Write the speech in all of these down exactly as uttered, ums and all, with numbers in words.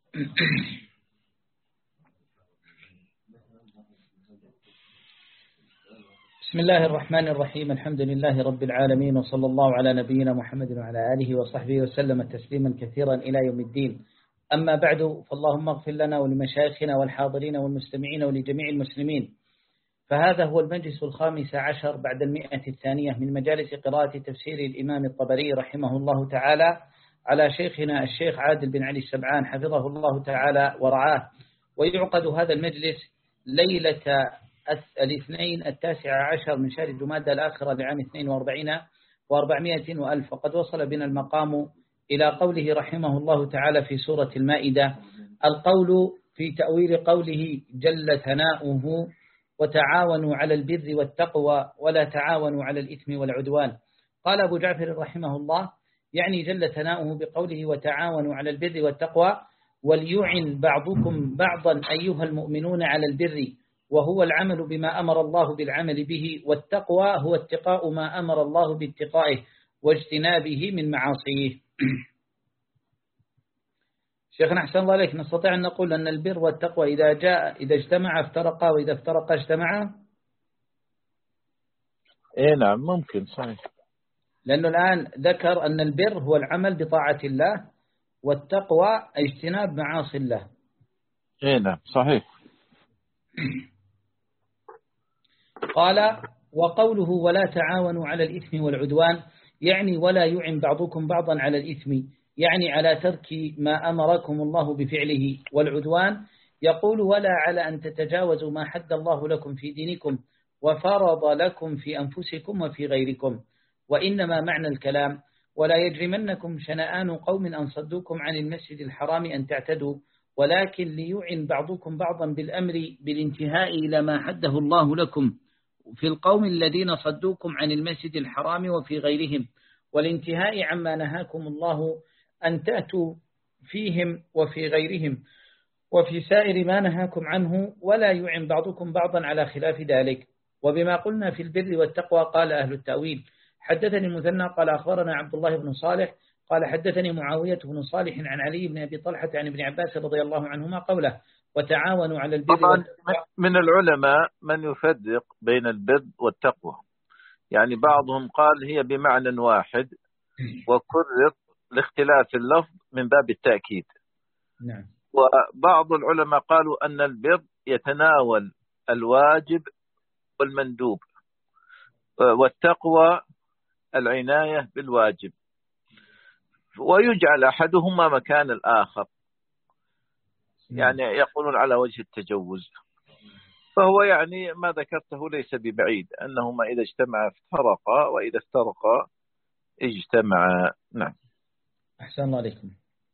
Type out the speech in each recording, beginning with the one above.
بسم الله الرحمن الرحيم. الحمد لله رب العالمين، وصلى الله على نبينا محمد وعلى آله وصحبه وسلم تسليما كثيرا إلى يوم الدين. أما بعد، فاللهم اغفر لنا ولمشايخنا والحاضرين والمستمعين ولجميع المسلمين. فهذا هو المجلس الخامس عشر بعد المئة الثانية من مجالس قراءة تفسير الإمام الطبري رحمه الله تعالى على شيخنا الشيخ عادل بن علي السبعان حفظه الله تعالى ورعاه. ويعقد هذا المجلس ليلة الاثنين التاسع عشر من شهر جمادى الآخرة لعام اثنين وأربعين وأربعمائة وألف. وقد وصل بنا المقام إلى قوله رحمه الله تعالى في سورة المائدة، القول في تأويل قوله جل ثناؤه: وتعاونوا على البر والتقوى ولا تعاونوا على الإثم والعدوان. قال أبو جعفر رحمه الله: يعني جل ثناؤه بقوله وتعاونوا على البر والتقوى، وليعن بعضكم بعضا أيها المؤمنون على البر، وهو العمل بما أمر الله بالعمل به، والتقوى هو اتقاء ما أمر الله باتقائه واجتنابه من معاصيه. شيخنا أحسن الله عليك، نستطيع أن نقول أن البر والتقوى إذا جاء إذا اجتمع افترقا، وإذا افترقا اجتمعا؟ إيه نعم، ممكن، صحيح. لأنه الآن ذكر أن البر هو العمل بطاعة الله، والتقوى اجتناب معاصي الله. إيه نعم، صحيح. قال: وقوله ولا تعاونوا على الإثم والعدوان، يعني ولا يعن بعضكم بعضا على الإثم، يعني على ترك ما أمركم الله بفعله، والعدوان يقول ولا على أن تتجاوزوا ما حد الله لكم في دينكم وفرض لكم في أنفسكم وفي غيركم. وإنما معنى الكلام ولا يجرمنكم شنآن قوم أن صدوكم عن المسجد الحرام أن تعتدوا، ولكن ليعن بعضكم بعضا بالأمر بالانتهاء إلى ما حده الله لكم في القوم الذين صدوكم عن المسجد الحرام وفي غيرهم، والانتهاء عما نهاكم الله أن تأتوا فيهم وفي غيرهم وفي سائر ما نهاكم عنه، ولا يعن بعضكم بعضا على خلاف ذلك. وبما قلنا في البر والتقوى قال أهل التأويل: حدثني المثنى قال أخبرنا عبد الله بن صالح قال حدثني معاوية بن صالح عن علي بن أبي طلحة عن ابن عباس رضي الله عنهما قوله: وتعاونوا على البر طبعا والتقوى. من العلماء من يفرق بين البر والتقوى، يعني بعضهم قال هي بمعنى واحد وكرر لاختلاف اللفظ من باب التأكيد. نعم. وبعض العلماء قالوا أن البر يتناول الواجب والمندوب، والتقوى العناية بالواجب، ويجعل أحدهما مكان الآخر، يعني يقولون على وجه التجوز. فهو يعني ما ذكرته ليس ببعيد، أنهما إذا اجتمعا افترقا وإذا افترقا اجتمعا. نعم. أحسن الله عليكم.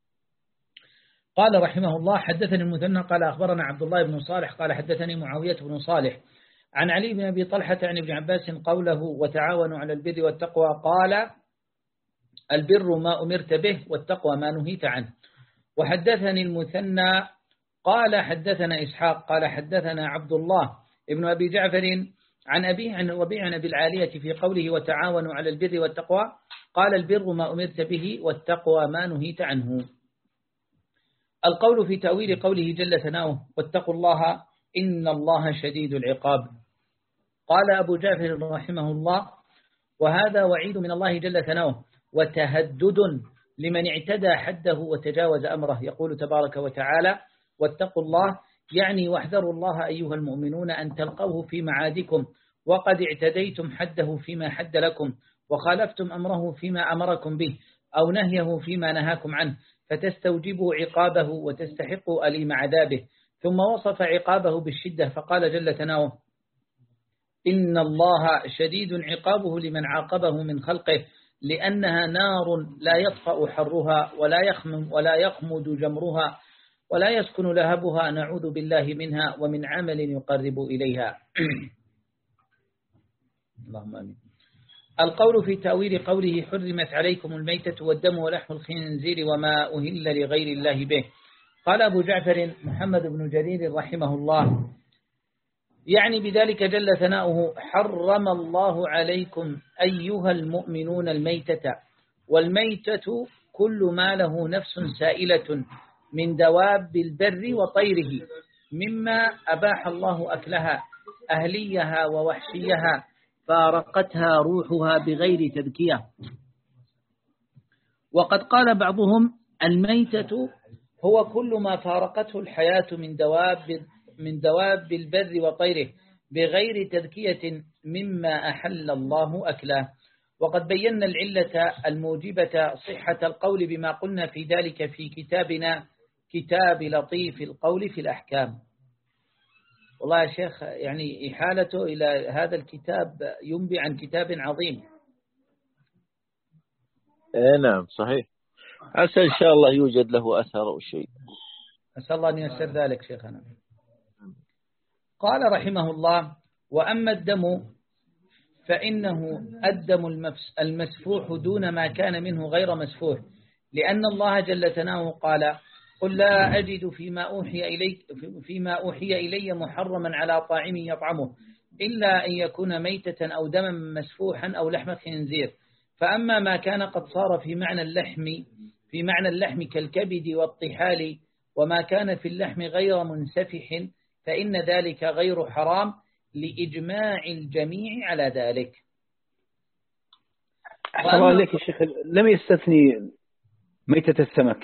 قال رحمه الله: حدثني المثنى قال أخبرنا عبد الله بن صالح قال حدثني معاوية بن صالح عن علي بن أبي طلحة عن ابن عباس قوله: وتعاونوا على البر والتقوى. قال: البر ما أمرت به، والتقوى ما نهيت عنه. وحدثني المثنى قال حدثنا إسحاق قال حدثنا عبد الله ابن أبي جعفر عن أبيه عن ربيع عن أبي العالية في قوله: وتعاونوا على البر والتقوى. قال: البر ما أمرت به، والتقوى ما نهيت عنه. القول في تأويل قوله جل ثناؤه: واتقوا الله إن الله شديد العقاب. قال أبو جعفر رحمه الله: وهذا وعيد من الله جل ثناؤه، وتهدد لمن اعتدى حده وتجاوز أمره. يقول تبارك وتعالى: واتقوا الله، يعني واحذروا الله أيها المؤمنون أن تلقوه في معادكم، وقد اعتديتم حده فيما حد لكم، وخالفتم أمره فيما أمركم به، أو نهيه فيما نهاكم عنه، فتستوجبوا عقابه وتستحقوا أليم عذابه. ثم وصف عقابه بالشدة فقال جل ثناؤه: إن الله شديد عقابه لمن عاقبه من خلقه، لأنها نار لا يطفأ حرها ولا يخمم ولا يخمد جمرها ولا يسكن لهبها، نعوذ بالله منها ومن عمل يقرب إليها. اللهم آمين. القول في تأويل قوله: حرمت عليكم الميتة والدم ولحم الخنزير وما أهل لغير الله به. قال أبو جعفر محمد بن جرير رحمه الله: يعني بذلك جل ثناؤه: حرم الله عليكم أيها المؤمنون الميتة. والميتة كل ما له نفس سائلة من دواب البر وطيره مما أباح الله أكلها أهليها ووحشيها فارقتها روحها بغير تذكية. وقد قال بعضهم الميتة هو كل ما فارقته الحياة من دواب من دواب البر وطيره بغير تذكية مما أحل الله أكله. وقد بينا العلة الموجبة صحة القول بما قلنا في ذلك في كتابنا كتاب لطيف القول في الأحكام. والله يا شيخ يعني إحالته إلى هذا الكتاب ينبي عن كتاب عظيم. اي نعم صحيح، عسى إن شاء الله يوجد له أثر أو شيء. أسأل الله أن ييسر ذلك شيخنا. قال رحمه الله وأما الدم فإنه الدم المسفوح دون ما كان منه غير مسفوح، لأن الله جل ثناؤه قال قل لا أجد فيما أوحي إلي فيما أوحي إلي محرما على طاعم يطعمه إلا أن يكون ميتة أو دما مسفوحا أو لحم خنزير. فأما ما كان قد صار في معنى اللحم في معنى اللحم كالكبد والطحال وما كان في اللحم غير منسفح فإن ذلك غير حرام لإجماع الجميع على ذلك. أحسن الله عليك يا شيخ، لم يستثني ميتة السمك.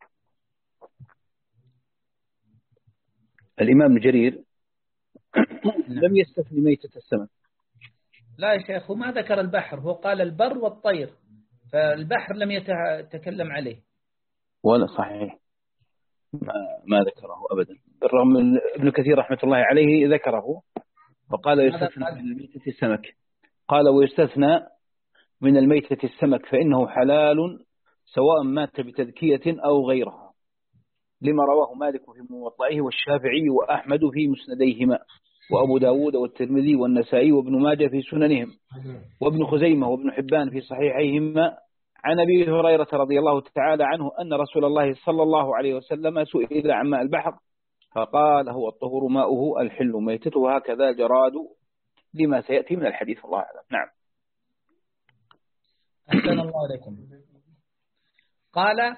الإمام ابن جرير لم يستثني ميتة السمك. لا يا شيخ، ما ذكر البحر، هو قال البر والطير، فالبحر لم يتكلم عليه. ولا صحيح، ما, ما ذكره أبدا، بالرغم من ابن كثير رحمة الله عليه ذكره وقال يستثنى من الميتة السمك. قال ويستثنى من الميتة السمك فإنه حلال سواء مات بتذكية أو غيرها، لما رواه مالك في موطئه والشافعي وأحمد في مسنديهما وأبو داود والترمذي والنسائي وابن ماجه في سننهم وابن خزيمة وابن حبان في صحيحيهما عن أبي هريرة رضي الله تعالى عنه أن رسول الله صلى الله عليه وسلم سئل عن ماء البحر فقال هو الطهور ماؤه الحل ميتته هكذا جراد، لما سيأتي من الحديث الله أعلم. نعم. أحسن الله عليكم. قال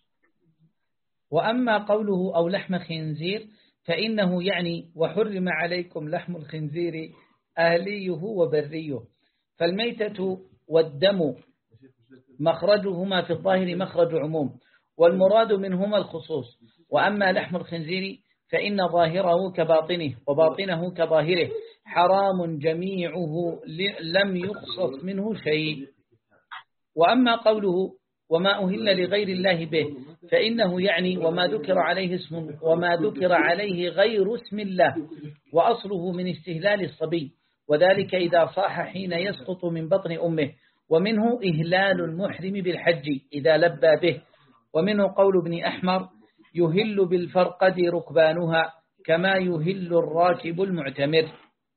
وأما قوله أو لحم خنزير فإنه يعني وحرم عليكم لحم الخنزير أهليه وبريه، فالميتة والدم مخرجهما في الظاهر مخرج عموم والمراد منهما الخصوص. وأما لحم الخنزير فإن ظاهره كباطنه وباطنه كظاهره حرام جميعه لم يخصص منه شيء. وأما قوله وما أهل لغير الله به فإنه يعني وما ذكر عليه اسم وما ذكر عليه غير اسم الله، وأصله من استهلال الصبي، وذلك إذا صاح حين يسقط من بطن أمه، ومنه إهلال المحرم بالحج إذا لبى به، ومنه قول ابن أحمر يهل بالفرقد ركبانها كما يهل الراكب المعتمر.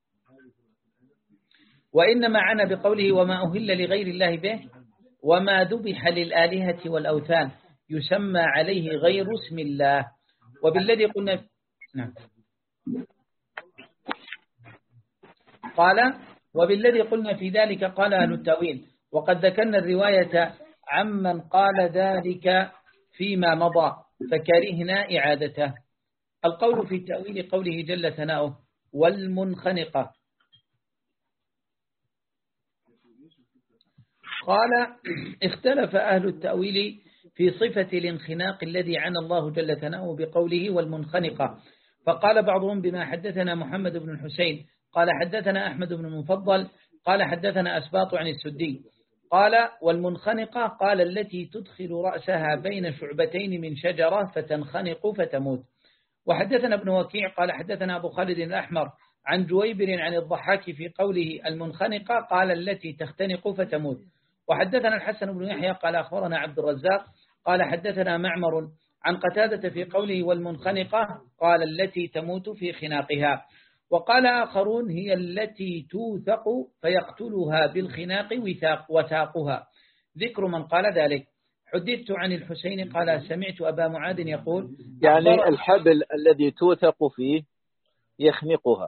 وإنما عنا بقوله وما أهل لغير الله به وما ذبح للآلهة والأوثان يسمى عليه غير اسم الله. وبالذي قلنا نعم قال وبالذي قلنا في ذلك قال أهل التأويل، وقد ذكرنا الرواية عمن قال ذلك فيما مضى فكرهنا إعادته. القول في تأويل قوله جل ثناؤه والمنخنقة. قال اختلف أهل التأويل في صفة الانخناق الذي عنى الله جل ثناؤه بقوله والمنخنقة، فقال بعضهم بما حدثنا محمد بن الحسين قال حدثنا أحمد بن المفضل قال حدثنا أسباط عن السدي قال والمنخنقة قال التي تدخل رأسها بين شعبتين من شجرة فتنخنق فتموت. وحدثنا ابن وكيع قال حدثنا أبو خالد الأحمر عن جويبر عن الضحاك في قوله المنخنقة قال التي تختنق فتموت. وحدثنا الحسن بن يحيى قال أخبرنا عبد الرزاق قال حدثنا معمر عن قتادة في قوله والمنخنقة قال التي تموت في خناقها. وقال آخرون هي التي توثق فيقتلها بالخناق وثاقها، ذكر من قال ذلك. حدثت عن الحسين قال سمعت أبا معاذ يقول يعني الحبل الذي توثق فيه يخنقها،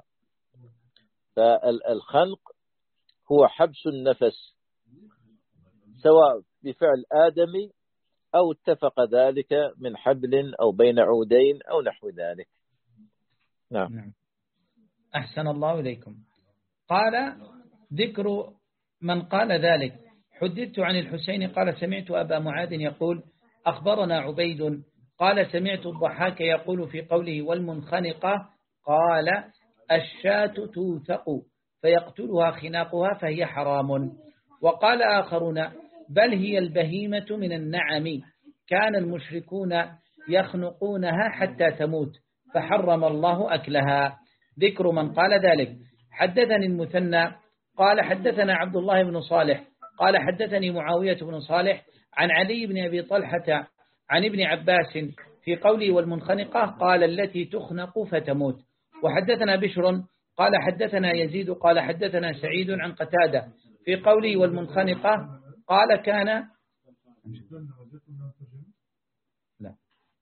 فالخنق هو حبس النفس سواء بفعل آدمي أو اتفق ذلك من حبل أو بين عودين أو نحو ذلك. نعم. نعم. أحسن الله إليكم. قال ذكر من قال ذلك. حدثت عن الحسين قال سمعت أبا معاذ يقول أخبرنا عبيد قال سمعت الضحاك يقول في قوله والمنخنقة قال الشاة توثق فيقتلها خناقها فهي حرام. وقال آخرون بل هي البهيمة من النعم كان المشركون يخنقونها حتى تموت فحرم الله أكلها. ذكر من قال ذلك. حدثني المثنى قال حدثنا عبد الله بن صالح قال حدثني معاوية بن صالح عن علي بن أبي طلحة عن ابن عباس في قوله والمنخنقة قال التي تخنق فتموت. وحدثنا بشر قال حدثنا يزيد قال حدثنا سعيد عن قتادة في قوله والمنخنقة قال كان لا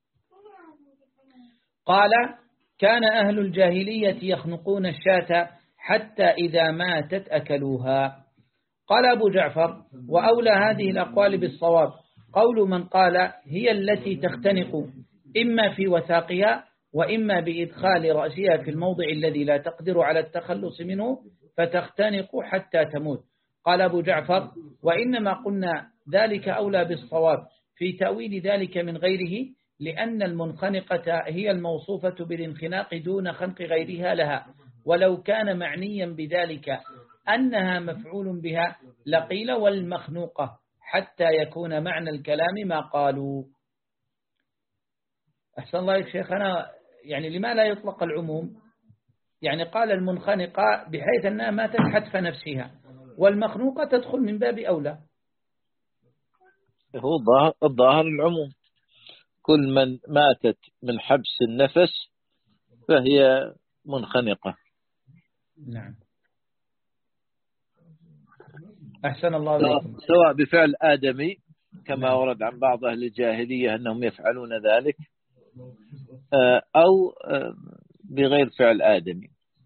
قال كان أهل الجاهلية يخنقون الشاة حتى إذا ماتت أكلوها. قال أبو جعفر وأولى هذه الأقوال بالصواب قول من قال هي التي تختنق إما في وثاقها وإما بإدخال رأسها في الموضع الذي لا تقدر على التخلص منه فتختنق حتى تموت. قال أبو جعفر وإنما قلنا ذلك أولى بالصواب في تأويل ذلك من غيره لأن المنخنقة هي الموصوفة بالانخناق دون خنق غيرها لها ولو كان معنيا بذلك أنها مفعول بها لقيل والمخنوقة حتى يكون معنى الكلام ما قالوا. أحسن الله يا شيخنا يعني لما لا يطلق العموم يعني قال المنخنقة بحيث أنها ماتت حتف نفسها والمخنوقة تدخل من باب أولى. هو الظاهر العموم كل من ماتت من حبس النفس فهي منخنقة. نعم. أحسن الله عليكم. سواء بفعل آدمي كما ورد عن بعض أهل الجاهلية أنهم يفعلون ذلك أو بغير فعل آدمي.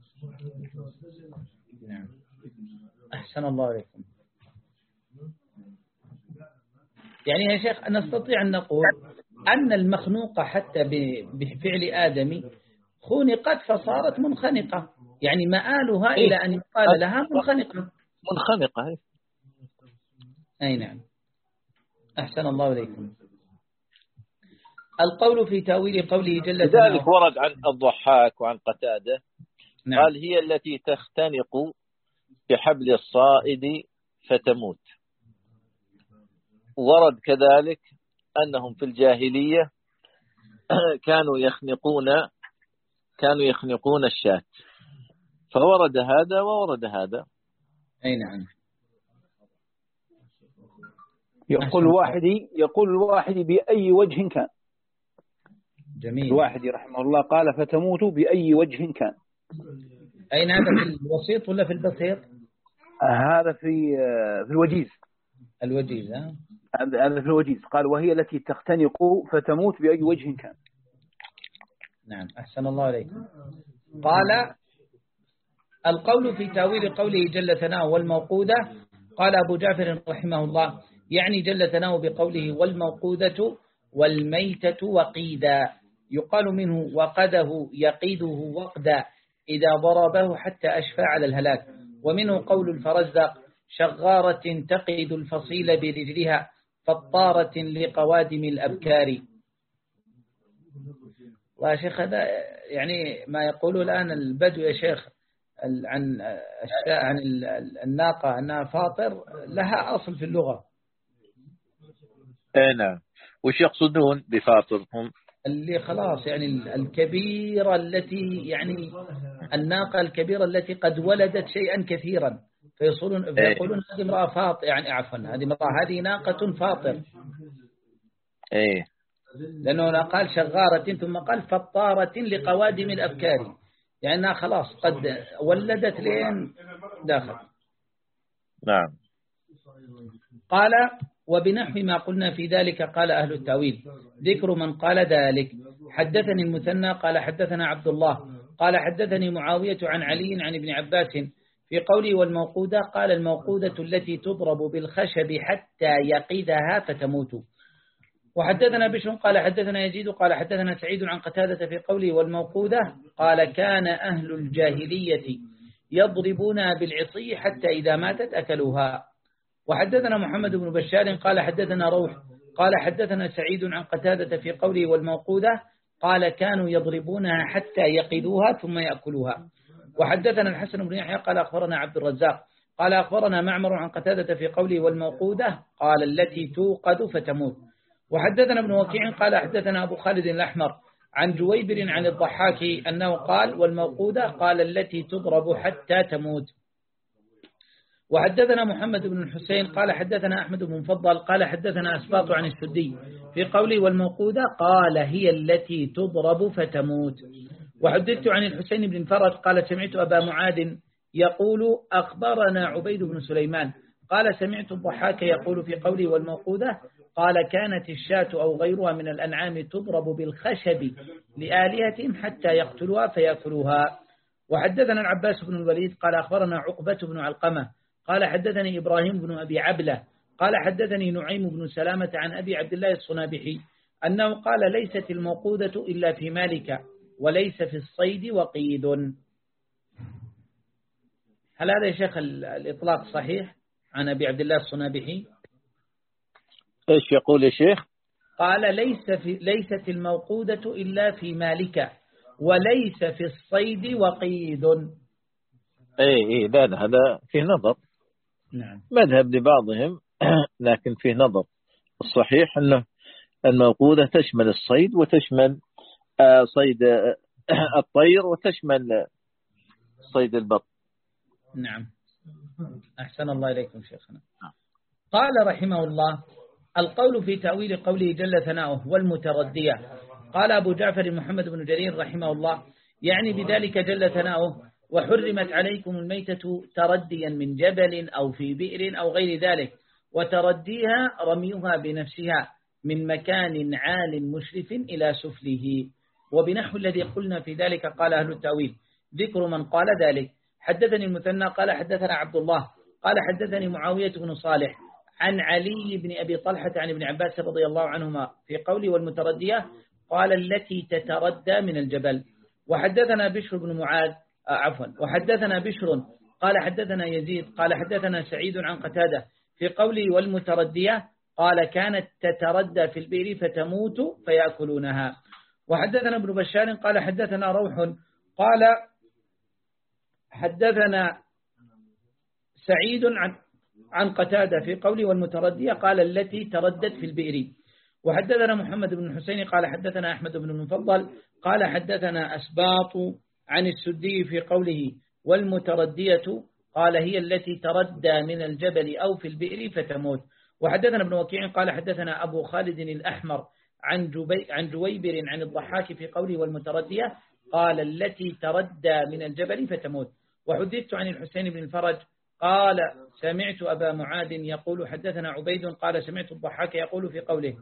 نعم. أحسن الله عليكم. يعني يا شيخ نستطيع أن نقول أن المخنوقة حتى بفعل آدمي خنقت فصارت منخنقة يعني مآلها إيه؟ إلى أن يقال لها منخنقة. منخنقة. أي نعم. أحسن الله عليكم. القول في تأويل قوله جل ذلك ذلك ورد عن الضحاك وعن قتادة. نعم. قال هي التي تختنق بحبل الصائد فتموت. ورد كذلك أنهم في الجاهلية كانوا يخنقون كانوا يخنقون الشاة فورد هذا وورد هذا. أي نعم. يقول الواحد يقول الواحد بأي وجه كان. جميل. الواحد رحمه الله قال فتموت بأي وجه كان. أين هذا في الوسيط ولا في البسيط؟ هذا في في الوجيز. الوجيز ها. هذا في الوجيز قال وهي التي تختنق فتموت بأي وجه كان. نعم. أحسن الله عليكم. قال القول في تأويل قوله جل ثناؤه والموقودة قال أبو جعفر رحمه الله يعني جل ثناؤه بقوله والموقودة والميتة وقيدا يقال منه وقده يقيده وقدا إذا ضربه حتى أشفى على الهلاك. ومنه قول الفرزدق شغارة تقيد الفصيل برجلها فطارة لقوادم الأبكار. والله شيخ هذا يعني ما يقوله الآن البدو يا شيخ عن عن الناقة أنها فاطر لها أصل في اللغة. أي نعم. وش يقصدون بفاطر هم؟ اللي خلاص يعني الكبيرة التي يعني الناقة الكبيرة التي قد ولدت شيئا كثيرا فيصولون فيقولون هذه امرأة فاطر يعني عفوا هذه امرأة هذه ناقة فاطر. إيه. لأنه قال شغارة ثم قال فطارة لقوادم الأبكار يعني أنها خلاص قد ولدت لين داخل. نعم. قال وبنحو ما قلنا في ذلك قال أهل التأويل. ذكر من قال ذلك. حدثني المثنى قال حدثنا عبد الله قال حدثني معاوية عن علي عن ابن عباس في قوله والموقودة قال الموقودة التي تضرب بالخشب حتى يقيدها فتموت. وحدثنا بشر قال حدثنا يزيد قال حدثنا سعيد عن قتادة في قوله والموقودة قال كان أهل الجاهلية يضربونها بالعصي حتى إذا ماتت أكلوها. وحدثنا محمد بن بشار قال حدثنا روح قال حدثنا سعيد عن قتادة في قوله والموقودة قال كانوا يضربونها حتى يقذوها ثم يأكلوها. وحدثنا الحسن بن يحيى قال أخبرنا عبد الرزاق قال أخبرنا معمر عن قتادة في قوله والموقودة قال التي توقد فتموت. وحدثنا ابن وكيع قال حدثنا أبو خالد الأحمر عن جويبر عن الضحاك أنه قال والموقودة قال التي تضرب حتى تموت. وحدثنا محمد بن الحسين قال حدثنا أحمد بن مفضل قال حدثنا أسباط عن السدي في قوله والموقودة قال هي التي تضرب فتموت. وحدثت عن الحسين بن فرج قال سمعت أبا معاذ يقول أخبرنا عبيد بن سليمان قال سمعت الضحاك يقول في قوله والموقودة قال كانت الشاة أو غيرها من الأنعام تضرب بالخشب لآلهتهم حتى يقتلوها فيأكلوها. وحدثنا العباس بن الوليد قال أخبرنا عقبة بن علقمة قال حدثني إبراهيم بن أبي عبلة قال حدثني نعيم بن سلامة عن أبي عبد الله الصنابحي أنه قال ليست الموقودة إلا في مالك وليس في الصيد وقيد. هل هذا يا شيخ الإطلاق صحيح عن أبي عبد الله الصنابحي؟ إيش يقول يا شيخ؟ قال ليس في ليست الموقودة إلا في مالك وليس في الصيد وقيد. إيه إيه لا لا هذا فيه نظر. نعم. مذهب لبعضهم لكن فيه نظر. الصحيح أنه الموقودة تشمل الصيد وتشمل صيد الطير وتشمل صيد البط. نعم. أحسن الله إليكم شيخنا. قال رحمه الله القول في تأويل قوله جل ثناؤه والمتردية. قال أبو جعفر محمد بن جرير رحمه الله يعني بذلك جل ثناؤه وحرمت عليكم الميتة ترديا من جبل أو في بئر أو غير ذلك وترديها رميها بنفسها من مكان عال مشرف إلى سفله. وبنحو الذي قلنا في ذلك قال أهل التأويل ذكر من قال ذلك. حدثني المثنى قال حدثنا عبد الله قال حدثني معاوية بن صالح عن علي بن أبي طلحة عن ابن عباس رضي الله عنهما في قوله والمتردية قال التي تتردى من الجبل. وحدثنا بشر بن معاذ عفوا وحدثنا بشر قال حدثنا يزيد قال حدثنا سعيد عن قتادة في قوله والمتردية قال كانت تتردى في البئر فتموت فيأكلونها. وحدثنا ابن بشار قال حدثنا روح قال حدثنا سعيد عن عن قتادة في قوله والمتردية قال التي تردت في البئر. وحدثنا محمد بن الحسين قال حدثنا أحمد بن المفضل قال حدثنا أسباط عن السدي في قوله والمتردية قال هي التي تردى من الجبل أو في البئر فتموت. وحدثنا ابن وكيع قال حدثنا أبو خالد الأحمر عن جبي عن جويبر عن الضحاك في قوله والمتردية قال التي تردى من الجبل فتموت. وحدثت عن الحسين بن الفرج قال سمعت أبا معاذ يقول حدثنا عبيد قال سمعت الضحاك يقول في قوله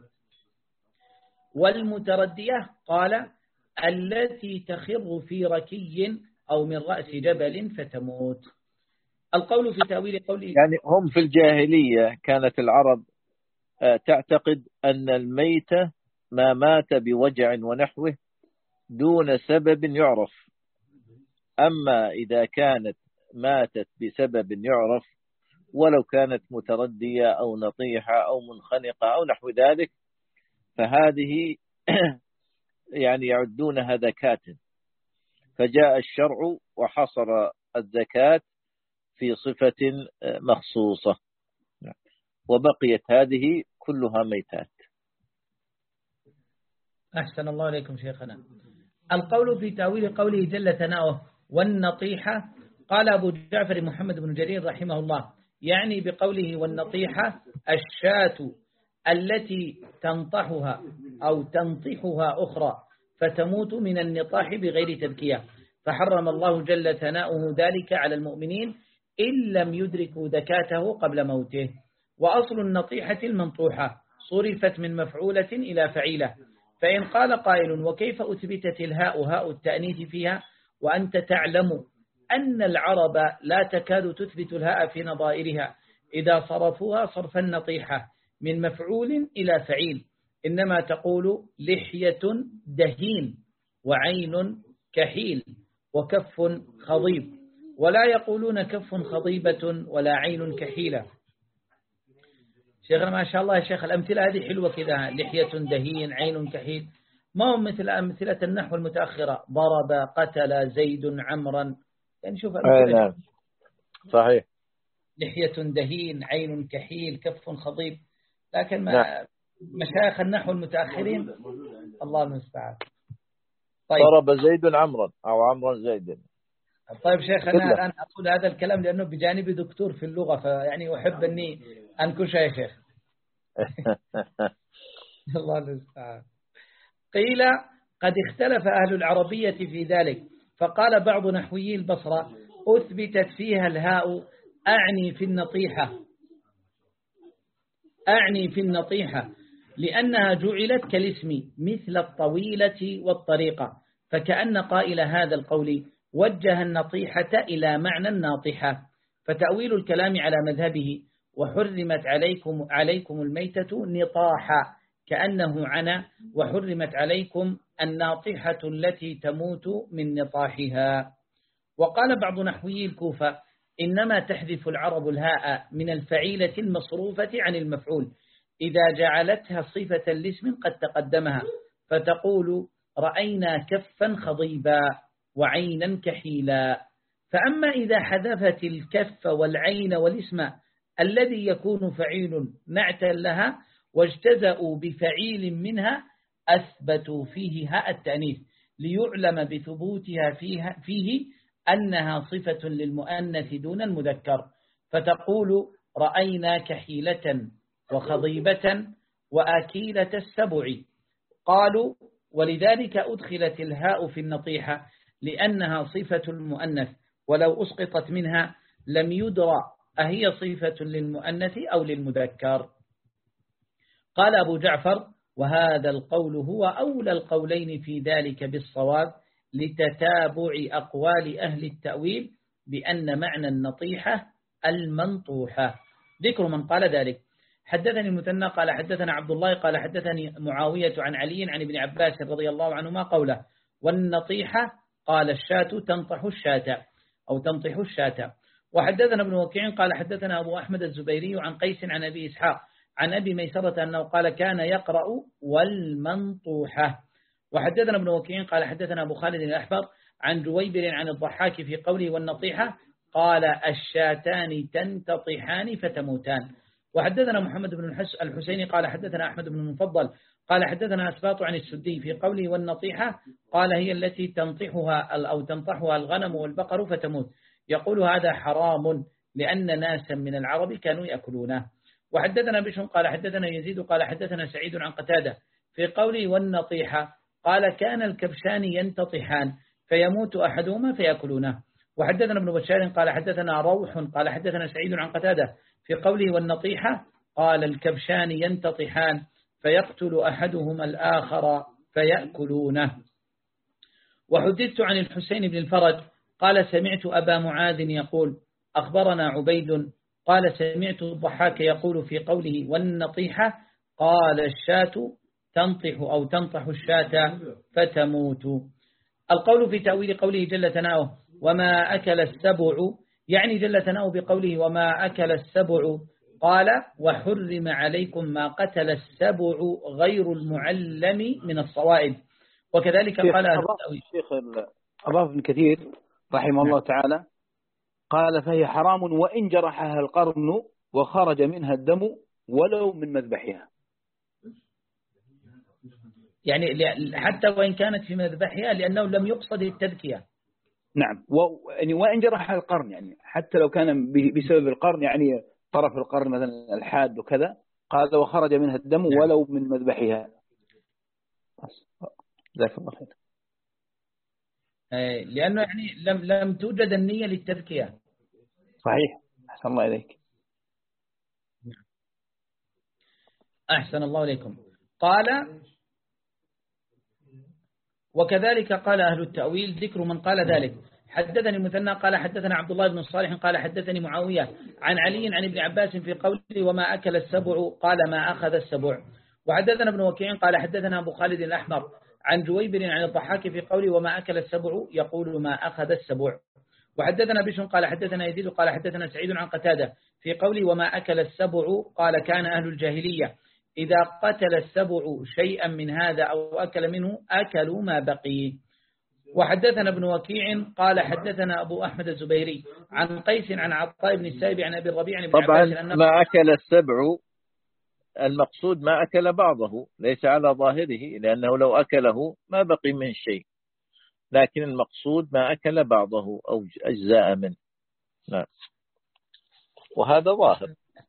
والمتردية قال التي تخر في ركي أو من رأس جبل فتموت. القول في تأويل قوله يعني هم في الجاهلية كانت العرب تعتقد أن الميت ما مات بوجع ونحوه دون سبب يعرف، أما إذا كانت ماتت بسبب يعرف ولو كانت متردية أو نطيحة أو منخنقة أو نحو ذلك فهذه يعني يعدونها زكاة. فجاء الشرع وحصر الزكاة في صفة مخصوصة وبقيت هذه كلها ميتات. أحسن الله عليكم شيخنا. القول في تأويل قوله جل ثناؤه والنطيحة قال أبو جعفر محمد بن جرير رحمه الله يعني بقوله والنطيحة الشاة التي تنطحها أو تنطحها أخرى فتموت من النطاح بغير تذكية، فحرم الله جل ثناؤه ذلك على المؤمنين إن لم يدركوا ذكاته قبل موته. وأصل النطيحة المنطوحة صرفت من مفعولة إلى فعيلة. فإن قال قائل وكيف أثبتت الهاء هاء التأنيث فيها وأنت تعلم أن العرب لا تكاد تثبت الهاء في نظائرها إذا صرفوها صرف النطيحة من مفعول إلى فعيل إنما تقول لحية دهين وعين كحيل وكف خضيب، ولا يقولون كف خضيبة ولا عين كحيلة. شيخنا ما شاء الله يا شيخ الأمثلة هذه حلوة كذا، لحية دهين عين كحيل، ما هو مثل أمثلة النحو المتأخرة، ضرب قتل زيد عمرا، يعني شوف أمثلة نعم صحيح، لحية دهين عين كحيل كف خضيب، لكن ما نعم. مشايخ النحو المتأخرين الله المستعان. طيب. ضرب زيد عمرا أو عمرا زيد. طيب شيخ أنا الآن أقول هذا الكلام لأنه بجانبي دكتور في اللغة، فيعني أحب أني أنكش يا شيخ. الله المستعان. قيل قد اختلف أهل العربية في ذلك، فقال بعض نحويي البصرة أثبتت فيها الهاء أعني في النطيحة أعني في النطيحة لأنها جعلت كالاسم مثل الطويلة والطريقة، فكأن قائل هذا القول وجه النطيحة إلى معنى الناطحة، فتأويل الكلام على مذهبه وحرمت عليكم عليكم الميتة نطاحا كأنه عنا وحرمت عليكم الناطحة التي تموت من نطاحها. وقال بعض نحوي الكوفة إنما تحذف العرب الهاء من الفعيلة المصروفة عن المفعول إذا جعلتها صفة لاسم قد تقدمها، فتقول رأينا كفا خضيبا وعينا كحيلا. فأما إذا حذفت الكف والعين والاسم الذي يكون فعيل نعتا لها واجتزأوا بفعيل منها أثبتوا فيه هاء التأنيث ليعلم بثبوتها فيها فيه أنها صفة للمؤنث دون المذكر، فتقول رأينا كحيلة وخضيبة وآكيلة السبع. قالوا ولذلك أدخلت الهاء في النطيحة لأنها صفة المؤنث، ولو أسقطت منها لم يدرى أهي صفة للمؤنث أو للمذكر. قال أبو جعفر وهذا القول هو أولى القولين في ذلك بالصواب لتتابع أقوال أهل التأويل بأن معنى النطيحة المنطوحة. ذكر من قال ذلك. حدثني المثنى قال حدثنا عبد الله قال حدثني معاوية عن علي عن ابن عباس رضي الله عنهما قوله والنطيحة قال الشاة تنطح الشاة أو تنطح الشاة. وحدثنا ابن وكيع قال حدثنا أبو أحمد الزبيري عن قيس عن أبي إسحاق عن أبي ميسرة أنه قال كان يقرأ والمنطوحة. وحدثنا ابن وكيع قال حدثنا أبو خالد الأحبر عن جويبر عن الضحاك في قوله والنطيحة قال الشاتان تنتطحان فتموتان. وحدثنا محمد بن الحسين قال حدثنا أحمد بن المفضل قال حدثنا أسباط عن السدي في قوله والنطيحة قال هي التي تنطحها أو تنطحها الغنم والبقر فتموت، يقول هذا حرام لأن ناسا من العرب كانوا يأكلونه. وحدثنا بشر قال حدثنا يزيد قال حدثنا سعيد عن قتادة في قوله والنطيحة قال كان الكبشان ينتطحان فيموت أحدهما فيأكلونه. وحدثنا ابن بشار قال حدثنا روح قال حدثنا سعيد عن قتادة في قوله والنطيحة قال الكبشان ينتطحان فيقتل أحدهما الآخر فيأكلونه. وحدثت عن الحسين بن الفرج قال سمعت أبا معاذ يقول أخبرنا عبيد قال سمعت الضحاك يقول في قوله والنطيحة قال الشاة تنطح أو تنطح الشاة فتموت. القول في تأويل قوله جل ثناؤه وما أكل السبع يعني جل ثناؤه بقوله وما أكل السبع قال وحرم عليكم ما قتل السبع غير المعلم من الصوائب. وكذلك قال الشيخ أضاف ابن كثير رحمه الله تعالى قال فهي حرام وإن جرحها القرن وخرج منها الدم ولو من مذبحها، يعني حتى وإن كانت في مذبحها لأنه لم يقصد التذكية. نعم وإن جرحها القرن يعني حتى لو كان بسبب القرن يعني طرف القرن مثلا الحاد وكذا قال وخرج منها الدم ولو من مذبحها. جزاك الله خير. لأنه يعني لم لم توجد النية للتذكية. صحيح. أحسن الله إليك. أحسن الله إليكم. قال وكذلك قال أهل التأويل ذكر من قال ذلك. حدثني المثنى قال حدثنا عبد الله بن الصالح قال حدثني معاوية عن علي عن ابن عباس في قوله وما أكل السبع قال ما أخذ السبع. وحدثنا ابن وكيع قال حدثنا أبو خالد الأحمر عن جويبر عن الضحاك في قوله وما أكل السبع يقول ما أخذ السبع. وحدثنا بشر قال حدثنا يزيد قال حدثنا سعيد عن قتادة في قوله وما أكل السبع قال كان أهل الجاهلية إذا قتل السبع شيئا من هذا أو أكل منه أكلوا ما بقي. وحدثنا ابن وكيع قال حدثنا أبو أحمد الزبيري عن قيس عن عطاء بن السائب عن أبي الربيع عن ابن عباس طبعا ما أكل السبع المقصود ما أكل بعضه ليس على ظاهره، لأنه لو أكله ما بقي من شيء، لكن المقصود ما أكل بعضه أو أجزاء منه. نعم، وهذا ظاهر.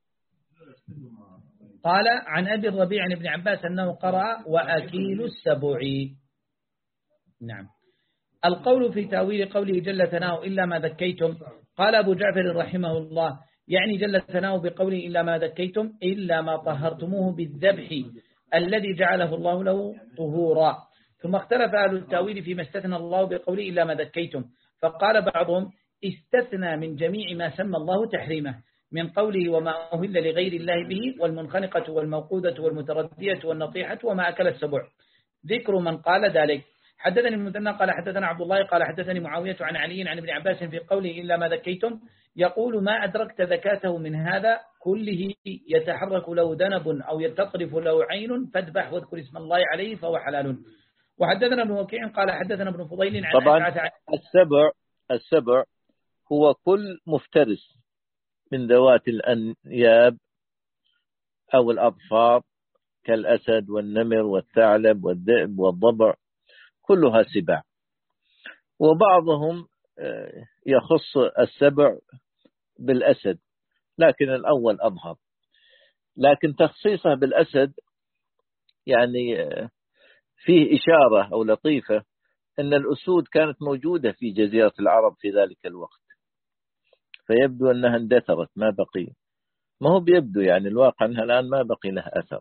قال عن أبي الربيع عن ابن عباس أنه قرأ وأكيل السبع. نعم. القول في تأويل قوله جل ثناؤه إلا ما ذكيتم، قال أبو جعفر رحمه الله يعني جل ثناؤه بقوله إلا ما ذكيتم إلا ما طهرتموه بالذبح الذي جعله الله له طهورا. ثم اختلف أهل التأويل فيما استثنى الله بقوله إلا ما ذكيتم، فقال بعضهم استثنى من جميع ما سمى الله تحريمه من قوله وما أهل لغير الله به والمنخنقة والموقودة والمتردية والنطيحة وما أكل السبع، ذكر من قال ذلك. حدثني المثنى قال حدثنا عبد الله قال حدثني معاوية عن علي عن ابن عباس في قوله إلا ما ذكيتم يقول ما أدركت ذكاته من هذا كله يتحرك له ذنب أو يتطرف له عين فاذبح واذكر اسم الله عليه فهو حلال. وحدثنا ابن وكيع قال حدثنا ابن فضيل عن طبعا السبع السبع هو كل مفترس من ذوات الأنياب أو الأظفار كالأسد والنمر والثعلب والذئب والضبع كلها سباع. وبعضهم يخص السبع بالأسد لكن الأول أظهر، لكن تخصيصه بالأسد يعني فيه إشارة أو لطيفة أن الأسود كانت موجودة في جزيرة العرب في ذلك الوقت، فيبدو أنها اندثرت ما بقي، ما هو بيبدو يعني الواقع أنها الآن ما بقي لها أثر.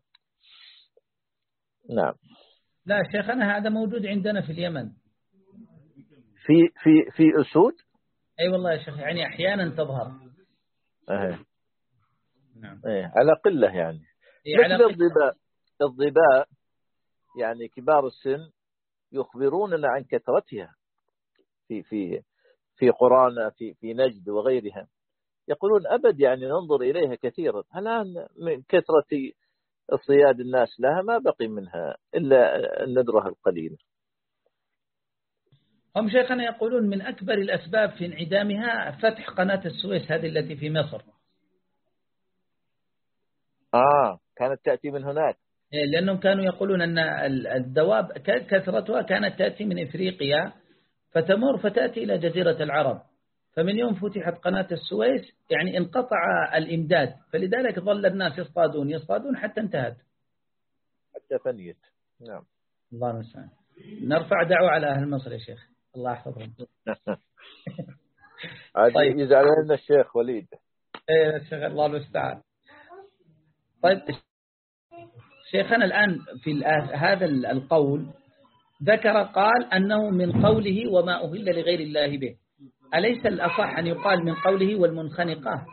نعم. لا شيخنا هذا موجود عندنا في اليمن في في في أسود. أي والله يا شيخ يعني أحيانا تظهر. أه. نعم. أيه. على قلة يعني. إيه مثل الضباء الضباء يعني كبار السن يخبروننا عن كثرتها في في في قرانا في في نجد وغيرها، يقولون أبد يعني ننظر إليها كثيرا، الآن من كثرة الصياد الناس لها ما بقي منها إلا الندرة القليلة. هم شيخنا يقولون من أكبر الأسباب في انعدامها فتح قناة السويس هذه التي في مصر. آه كانت تأتي من هناك. لأنهم كانوا يقولون أن الدواب كثرتها كانت تأتي من إفريقيا فتمر فتأتي إلى جزيرة العرب، فمن يوم فتحت قناة السويس يعني انقطع الإمداد، فلذلك ظل الناس يصطادون يصطادون حتى انتهت حتى فنيت. نعم. الله المستعان. نرفع دعوة على أهل مصر يا شيخ الله يحفظهم. طيب يزعل لنا الشيخ وليد. ايه الشيخ الله المستعان. طيب شيخنا الآن في هذا القول ذكر قال أنه من قوله وما أهل لغير الله به، أليس الأصح أن يقال من قوله والمنخنقة؟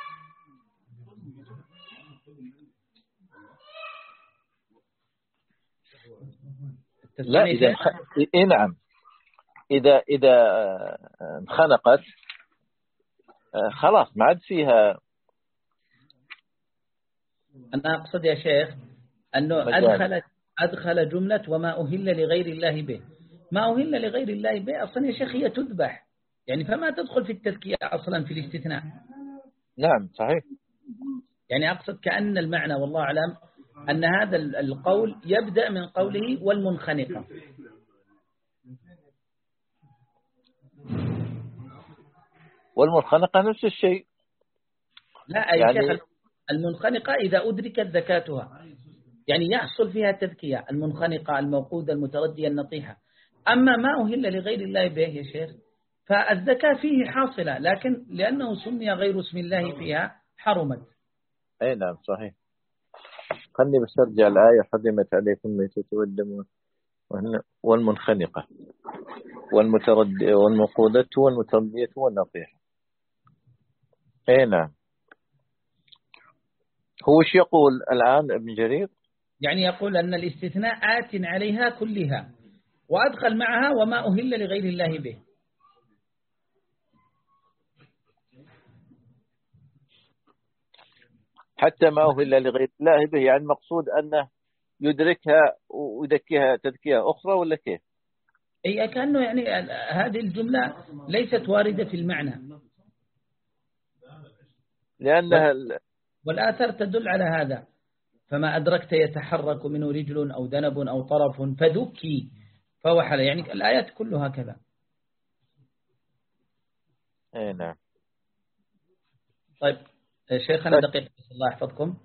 لا إذا إيه نعم إذا إذا انخنقت خلاص ما عاد فيها. أنا أقصد يا شيخ أنه أدخل أدخل جملة وما أهل لغير الله به، ما أهل لغير الله به أصلا يا شيخ هي تذبح يعني، فما تدخل في التذكية أصلا في الاستثناء. نعم صحيح. يعني أقصد كأن المعنى والله أعلم أن هذا القول يبدأ من قوله والمنخنقة. والمنخنقة نفس الشيء. لا يا يعني شيخ المنخنقة إذا أدركت ذكاتها يعني يحصل فيها تذكية، المنخنقة الموقودة المتردية النطيحة. أما ما أهل لغير الله به يا شيخ فالذكاء فيه حاصلة، لكن لأنه سمي غير اسم الله فيها حرمت. أي نعم صحيح. خلني بس أرجع الآية حرمت عليكم الميتة والدم والمنخنقة والمتردية والموقودة والمتردية والنطيحة. أي نعم. هو ايش يقول الآن ابن جرير؟ يعني يقول أن الاستثناء آت عليها كلها، وأدخل معها وما أهل لغير الله به. حتى ما أهل لغير الله به، يعني المقصود أنه يدركها ويذكيها تذكية أخرى ولا كيف؟ أي كأنه يعني هذه الجملة ليست واردة في المعنى، لأنها والآثار تدل على هذا. فما أدركت يتحرك منه رجل أو ذنب أو طرف فذكي فهو حل، يعني الآيات كلها كذا. اي نعم. طيب شيخنا دقيقة الله يحفظكم.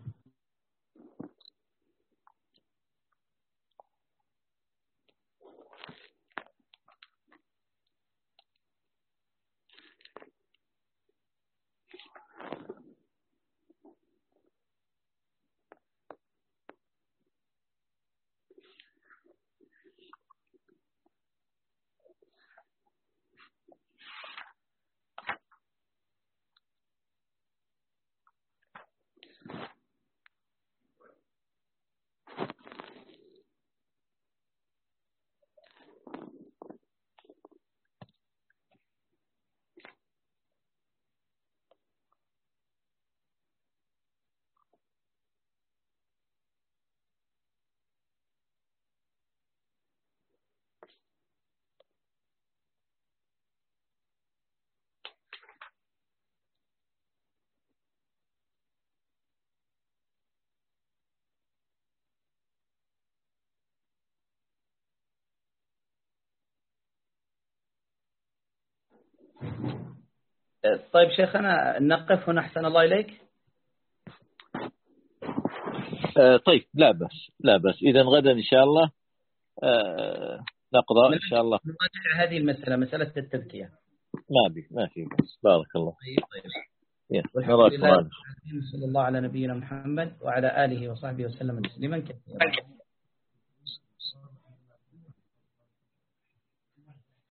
طيب شيخنا نقف هنا أحسن الله إليك. آه طيب لا بس لا بس إذا غدا إن شاء الله آه نقرأ إن شاء الله نراجع هذه المسألة، مسألة التذكية. ما بي ما في بس. بارك الله. طيب طيب. والحمد لله. صلى الله على نبينا محمد وعلى آله وصحبه وسلم تسليما كثيرا.